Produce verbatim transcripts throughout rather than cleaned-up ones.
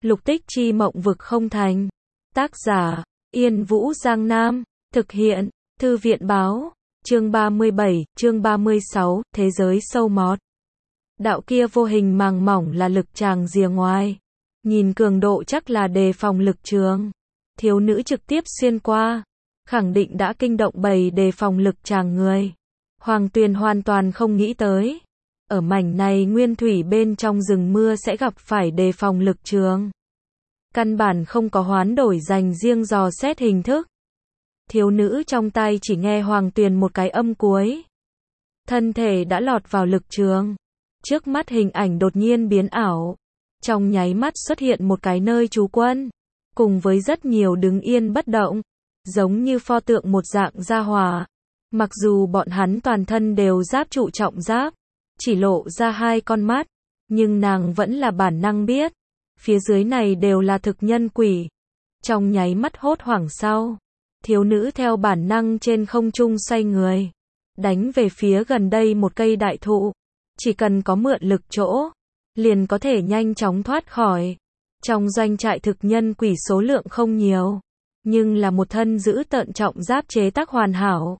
Lục tích chi mộng vực không thành. Tác giả, Yên Vũ Giang Nam. Thực hiện, Thư viện báo. Chương ba mươi bảy, chương ba mươi sáu, Thế giới sâu mọt. Đạo kia vô hình màng mỏng là lực tràng rìa ngoài. Nhìn cường độ chắc là đề phòng lực trường. Thiếu nữ trực tiếp xuyên qua. Khẳng định đã kinh động bầy đề phòng lực tràng người. Hoàng Tuyền hoàn toàn không nghĩ tới. Ở mảnh này nguyên thủy bên trong rừng mưa sẽ gặp phải đề phòng lực trường. Căn bản không có hoán đổi dành riêng dò xét hình thức. Thiếu nữ trong tay chỉ nghe Hoàng Tuyền một cái âm cuối. Thân thể đã lọt vào lực trường. Trước mắt hình ảnh đột nhiên biến ảo. Trong nháy mắt xuất hiện một cái nơi trú quân. Cùng với rất nhiều đứng yên bất động. Giống như pho tượng một dạng gia hỏa. Mặc dù bọn hắn toàn thân đều giáp trụ trọng giáp. Chỉ lộ ra hai con mắt. Nhưng nàng vẫn là bản năng biết. Phía dưới này đều là thực nhân quỷ. Trong nháy mắt hốt hoảng sau. Thiếu nữ theo bản năng trên không trung xoay người. Đánh về phía gần đây một cây đại thụ. Chỉ cần có mượn lực chỗ. Liền có thể nhanh chóng thoát khỏi. Trong doanh trại thực nhân quỷ số lượng không nhiều. Nhưng là một thân giữ tợn trọng giáp chế tác hoàn hảo.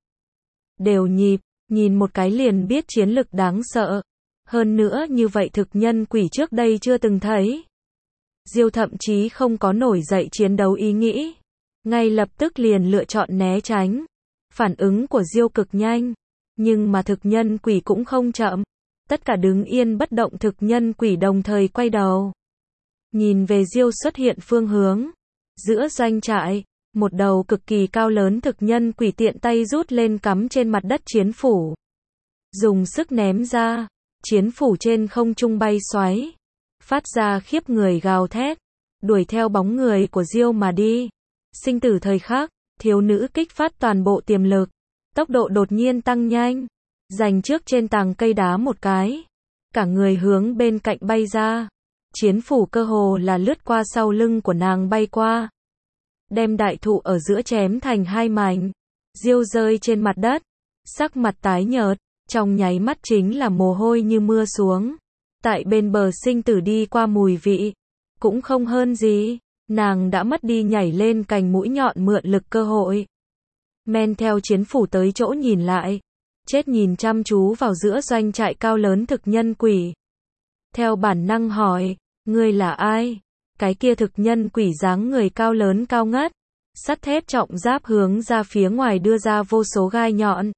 Đều nhịp, nhìn một cái liền biết chiến lực đáng sợ. Hơn nữa như vậy thực nhân quỷ trước đây chưa từng thấy. Diêu thậm chí không có nổi dậy chiến đấu ý nghĩ. Ngay lập tức liền lựa chọn né tránh. Phản ứng của Diêu cực nhanh. Nhưng mà thực nhân quỷ cũng không chậm. Tất cả đứng yên bất động thực nhân quỷ đồng thời quay đầu. Nhìn về Diêu xuất hiện phương hướng. Giữa doanh trại, một đầu cực kỳ cao lớn thực nhân quỷ tiện tay rút lên cắm trên mặt đất chiến phủ. Dùng sức ném ra. Chiến phủ trên không trung bay xoáy. Phát ra khiếp người gào thét. Đuổi theo bóng người của Diêu mà đi. Sinh tử thời khắc, thiếu nữ kích phát toàn bộ tiềm lực. Tốc độ đột nhiên tăng nhanh. Giành trước trên tàng cây đá một cái. Cả người hướng bên cạnh bay ra. Chiến phủ cơ hồ là lướt qua sau lưng của nàng bay qua. Đem đại thụ ở giữa chém thành hai mảnh. Diêu rơi trên mặt đất. Sắc mặt tái nhợt. Trong nháy mắt chính là mồ hôi như mưa xuống. Tại bên bờ sinh tử đi qua mùi vị. Cũng không hơn gì. Nàng đã mất đi nhảy lên cành mũi nhọn mượn lực cơ hội. Men theo chiến phủ tới chỗ nhìn lại. Chết nhìn chăm chú vào giữa doanh trại cao lớn thực nhân quỷ. Theo bản năng hỏi, ngươi là ai? Cái kia thực nhân quỷ dáng người cao lớn cao ngất. Sắt thép trọng giáp hướng ra phía ngoài đưa ra vô số gai nhọn.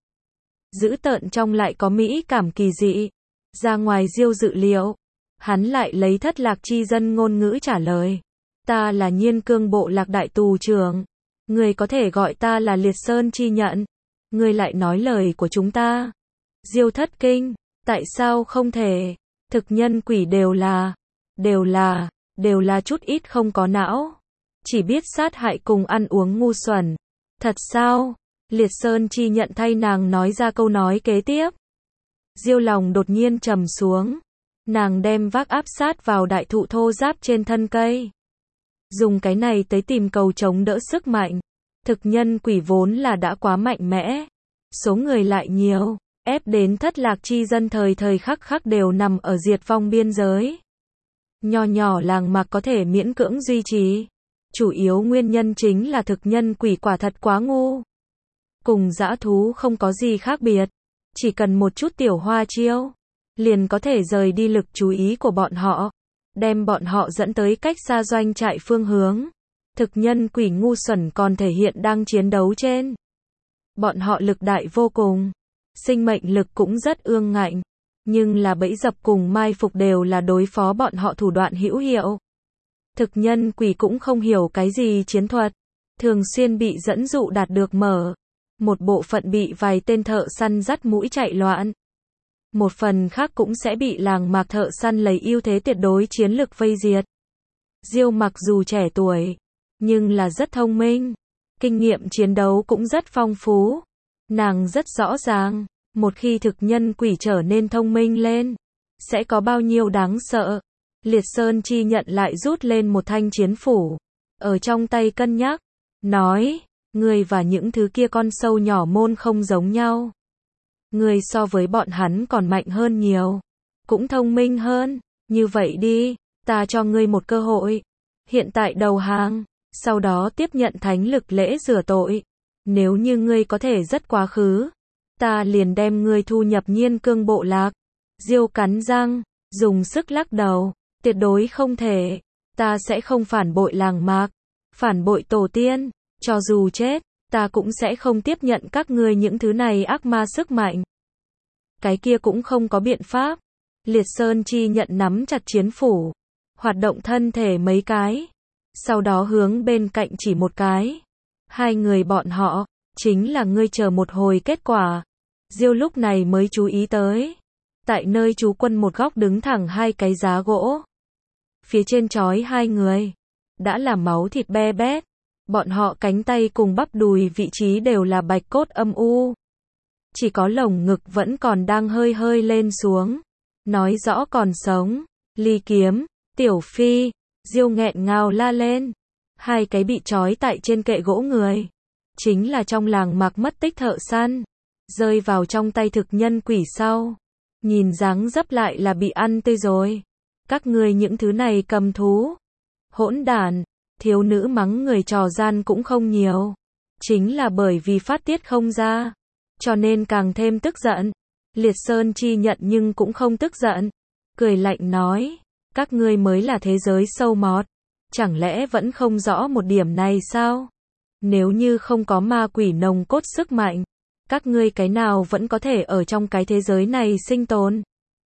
Dữ tợn trong lại có mỹ cảm kỳ dị. Ra ngoài Diêu dự liệu. Hắn lại lấy thất lạc chi dân ngôn ngữ trả lời. Ta là Nhiên Cương bộ lạc đại tù trưởng. Người có thể gọi ta là Liệt Sơn chi nhận. Người lại nói lời của chúng ta. Diêu thất kinh. Tại sao không thể? Thực nhân quỷ đều là. Đều là. Đều là chút ít không có não. Chỉ biết sát hại cùng ăn uống ngu xuẩn. Thật sao? Liệt Sơn chi nhận thay nàng nói ra câu nói kế tiếp. Diêu lòng đột nhiên trầm xuống. Nàng đem vác áp sát vào đại thụ thô giáp trên thân cây. Dùng cái này tới tìm cầu chống đỡ sức mạnh. Thực nhân quỷ vốn là đã quá mạnh mẽ. Số người lại nhiều. Ép đến thất lạc chi dân thời thời khắc khắc đều nằm ở diệt vong biên giới. Nho nhỏ làng mạc có thể miễn cưỡng duy trì. Chủ yếu nguyên nhân chính là thực nhân quỷ quả thật quá ngu. Cùng dã thú không có gì khác biệt. Chỉ cần một chút tiểu hoa chiêu. Liền có thể rời đi lực chú ý của bọn họ. Đem bọn họ dẫn tới cách xa doanh trại phương hướng. Thực nhân quỷ ngu xuẩn còn thể hiện đang chiến đấu trên. Bọn họ lực đại vô cùng. Sinh mệnh lực cũng rất ương ngạnh. Nhưng là bẫy dập cùng mai phục đều là đối phó bọn họ thủ đoạn hữu hiệu. Thực nhân quỷ cũng không hiểu cái gì chiến thuật. Thường xuyên bị dẫn dụ đạt được mở. Một bộ phận bị vài tên thợ săn dắt mũi chạy loạn. Một phần khác cũng sẽ bị làng mạc thợ săn lấy ưu thế tuyệt đối chiến lực vây diệt. Diêu mặc dù trẻ tuổi, nhưng là rất thông minh. Kinh nghiệm chiến đấu cũng rất phong phú. Nàng rất rõ ràng, một khi thực nhân quỷ trở nên thông minh lên, sẽ có bao nhiêu đáng sợ. Liệt Sơn chi nhận lại rút lên một thanh chiến phủ. Ở trong tay cân nhắc, nói, người và những thứ kia con sâu nhỏ môn không giống nhau. Người so với bọn hắn còn mạnh hơn nhiều. Cũng thông minh hơn. Như vậy đi, ta cho ngươi một cơ hội. hiện tại đầu hàng, sau đó tiếp nhận thánh lực lễ rửa tội. Nếu như ngươi có thể dứt quá khứ, ta liền đem ngươi thu nhập Nhiên Cương bộ lạc. Diêu cắn răng, dùng sức lắc đầu, tuyệt đối không thể, ta sẽ không phản bội làng mạc, phản bội tổ tiên, cho dù chết, ta cũng sẽ không tiếp nhận các ngươi những thứ này ác ma sức mạnh. Cái kia cũng không có biện pháp. Liệt Sơn Chi Nhận nắm chặt chiến phủ, hoạt động thân thể mấy cái, sau đó hướng bên cạnh chỉ một cái. Hai người bọn họ, chính là ngươi chờ một hồi kết quả. Diêu lúc này mới chú ý tới. Tại nơi trú quân một góc đứng thẳng hai cái giá gỗ. Phía trên trói hai người. Đã là máu thịt be bét. Bọn họ cánh tay cùng bắp đùi vị trí đều là bạch cốt âm u. Chỉ có lồng ngực vẫn còn đang hơi hơi lên xuống. Nói rõ còn sống. Ly Kiếm, Tiểu Phi, Diêu nghẹn ngào la lên. Hai cái bị trói tại trên kệ gỗ người. Chính là trong làng mạc mất tích thợ săn. Rơi vào trong tay thực nhân quỷ sau. Nhìn dáng dấp lại là bị ăn tươi rồi. Các ngươi những thứ này cầm thú. Hỗn đản, thiếu nữ mắng người trò gian cũng không nhiều. Chính là bởi vì phát tiết không ra. Cho nên càng thêm tức giận. Liệt Sơn Chi Nhận nhưng cũng không tức giận. Cười lạnh nói. Các ngươi mới là thế giới sâu mọt. Chẳng lẽ vẫn không rõ một điểm này sao? Nếu như không có ma quỷ nồng cốt sức mạnh, các ngươi cái nào vẫn có thể ở trong cái thế giới này sinh tồn.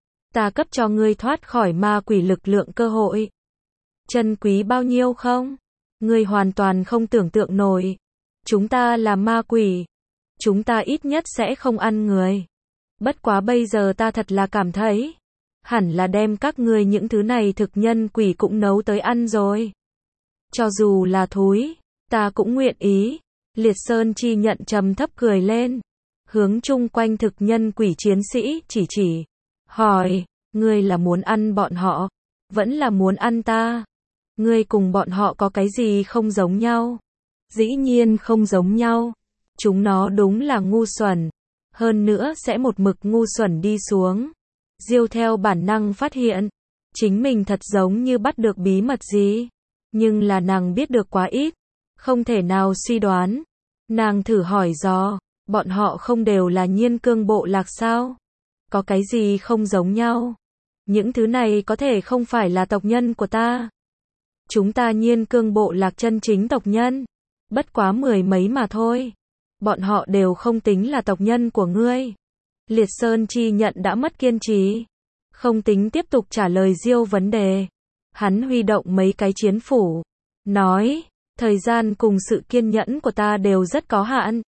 Ta cấp cho ngươi thoát khỏi ma quỷ lực lượng cơ hội. Chân quý bao nhiêu không? Ngươi hoàn toàn không tưởng tượng nổi. Chúng ta là ma quỷ. Chúng ta ít nhất sẽ không ăn người. Bất quá bây giờ ta thật là cảm thấy, hẳn là đem các ngươi những thứ này thực nhân quỷ cũng nấu tới ăn rồi. Cho dù là thúi, ta cũng nguyện ý. Liệt Sơn Chi Nhận trầm thấp cười lên. Hướng chung quanh thực nhân quỷ chiến sĩ chỉ chỉ. Hỏi, ngươi là muốn ăn bọn họ, vẫn là muốn ăn ta? Ngươi cùng bọn họ có cái gì không giống nhau? Dĩ nhiên không giống nhau. Chúng nó đúng là ngu xuẩn. Hơn nữa sẽ một mực ngu xuẩn đi xuống. Diêu theo bản năng phát hiện. Chính mình thật giống như bắt được bí mật gì. Nhưng là nàng biết được quá ít. Không thể nào suy đoán. Nàng thử hỏi dò. Bọn họ không đều là Nhiên Cương bộ lạc sao? Có cái gì không giống nhau? Những thứ này có thể không phải là tộc nhân của ta. Chúng ta Nhiên Cương bộ lạc chân chính tộc nhân. Bất quá mười mấy mà thôi. Bọn họ đều không tính là tộc nhân của ngươi. Liệt Sơn Chi Nhận đã mất kiên trì. Không tính tiếp tục trả lời Diêu vấn đề. Hắn huy động mấy cái chiến phủ. Nói, thời gian cùng sự kiên nhẫn của ta đều rất có hạn.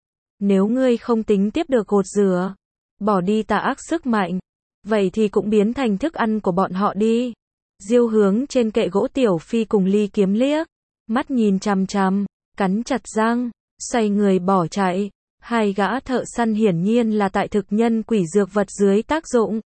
Nếu ngươi không tính tiếp được gột rửa, bỏ đi tà ác sức mạnh, vậy thì cũng biến thành thức ăn của bọn họ đi. Diêu hướng trên kệ gỗ Tiểu Phi cùng Ly Kiếm liếc, mắt nhìn chằm chằm, cắn chặt răng, xoay người bỏ chạy. Hai gã thợ săn hiển nhiên là tại thực nhân quỷ dược vật dưới tác dụng,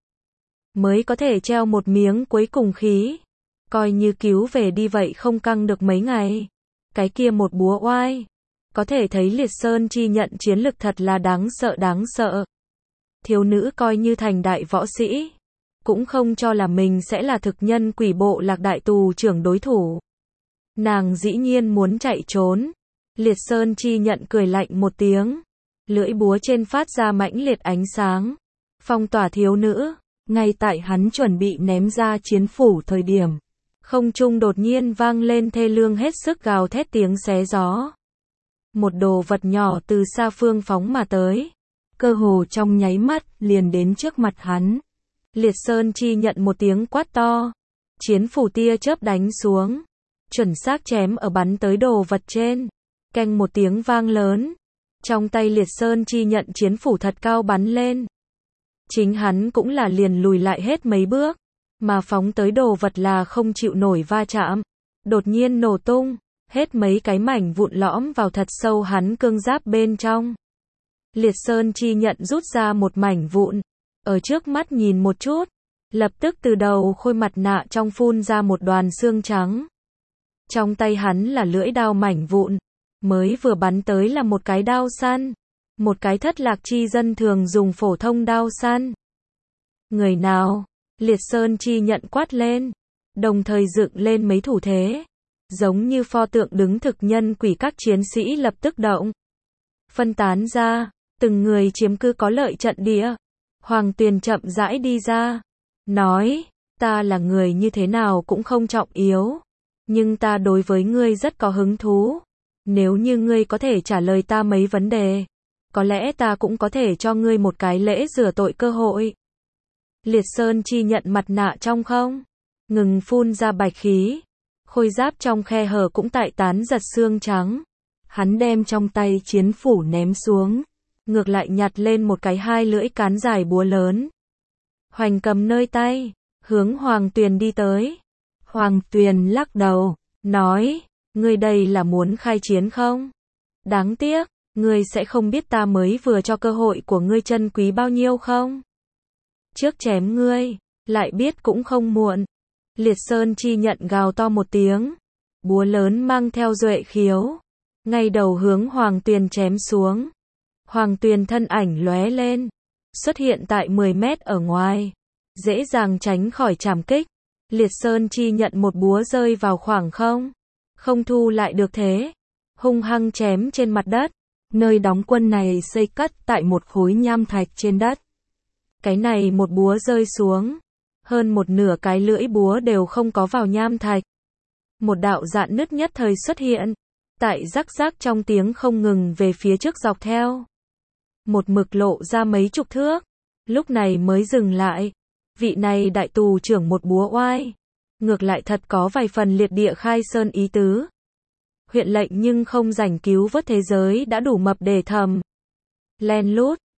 mới có thể treo một miếng cuối cùng khí. Coi như cứu về đi vậy không căng được mấy ngày. Cái kia một búa oai. Có thể thấy Liệt Sơn Chi Nhận chiến lực thật là đáng sợ đáng sợ. Thiếu nữ coi như thành đại võ sĩ. Cũng không cho là mình sẽ là thực nhân quỷ bộ lạc đại tù trưởng đối thủ. Nàng dĩ nhiên muốn chạy trốn. Liệt Sơn Chi Nhận cười lạnh một tiếng. Lưỡi búa trên phát ra mãnh liệt ánh sáng. Phong tỏa thiếu nữ. Ngay tại hắn chuẩn bị ném ra chiến phủ thời điểm. Không trung đột nhiên vang lên thê lương hết sức gào thét tiếng xé gió. Một đồ vật nhỏ từ xa phương phóng mà tới. Cơ hồ trong nháy mắt liền đến trước mặt hắn. Liệt Sơn Chi Nhận một tiếng quát to. Chiến phủ tia chớp đánh xuống. Chuẩn xác chém ở bắn tới đồ vật trên. Keng một tiếng vang lớn. Trong tay Liệt Sơn Chi Nhận chiến phủ thật cao bắn lên. Chính hắn cũng là liền lùi lại hết mấy bước. Mà phóng tới đồ vật là không chịu nổi va chạm. Đột nhiên nổ tung. Hết mấy cái mảnh vụn lõm vào thật sâu hắn cương giáp bên trong. Liệt Sơn Chi Nhận rút ra một mảnh vụn. Ở trước mắt nhìn một chút. Lập tức từ đầu khôi mặt nạ trong phun ra một đoàn xương trắng. Trong tay hắn là lưỡi đao mảnh vụn. Mới vừa bắn tới là một cái đao săn. Một cái thất lạc chi dân thường dùng phổ thông đao săn. Người nào? Liệt Sơn Chi Nhận quát lên. Đồng thời dựng lên mấy thủ thế. Giống như pho tượng đứng thực nhân quỷ, các chiến sĩ lập tức động. Phân tán ra, từng người chiếm cứ có lợi trận địa. Hoàng Tuyền chậm rãi đi ra, nói, ta là người như thế nào cũng không trọng yếu, nhưng ta đối với ngươi rất có hứng thú. Nếu như ngươi có thể trả lời ta mấy vấn đề, có lẽ ta cũng có thể cho ngươi một cái lễ rửa tội cơ hội. Liệt Sơn Chi nhận mặt nạ trong không, ngừng phun ra bạch khí. Khôi giáp trong khe hở cũng tại tán giật xương trắng. Hắn đem trong tay chiến phủ ném xuống, ngược lại nhặt lên một cái hai lưỡi cán dài búa lớn. Hoành cầm nơi tay, hướng Hoàng Tuyền đi tới. Hoàng Tuyền lắc đầu, nói, ngươi đây là muốn khai chiến không? Đáng tiếc, ngươi sẽ không biết ta mới vừa cho cơ hội của ngươi chân quý bao nhiêu không? Trước chém ngươi, lại biết cũng không muộn. Liệt Sơn Chi nhận gào to một tiếng, búa lớn mang theo duệ khiếu, ngay đầu hướng Hoàng Tuyền chém xuống. Hoàng Tuyền thân ảnh lóe lên, xuất hiện tại mười mét ở ngoài, dễ dàng tránh khỏi trảm kích. Liệt Sơn Chi nhận một búa rơi vào khoảng không, không thu lại được thế, hung hăng chém trên mặt đất. Nơi đóng quân này xây cất tại một khối nham thạch trên đất. Cái này một búa rơi xuống, hơn một nửa cái lưỡi búa đều không có vào nham thạch. Một đạo rạn nứt nhất thời xuất hiện, tại rắc rắc trong tiếng không ngừng về phía trước dọc theo. Một mực lộ ra mấy chục thước, lúc này mới dừng lại. Vị này đại tù trưởng một búa oai, ngược lại thật có vài phần liệt địa khai sơn ý tứ. Huyện lệnh nhưng không rảnh cứu vớt thế giới đã đủ mập để thầm. Len lút,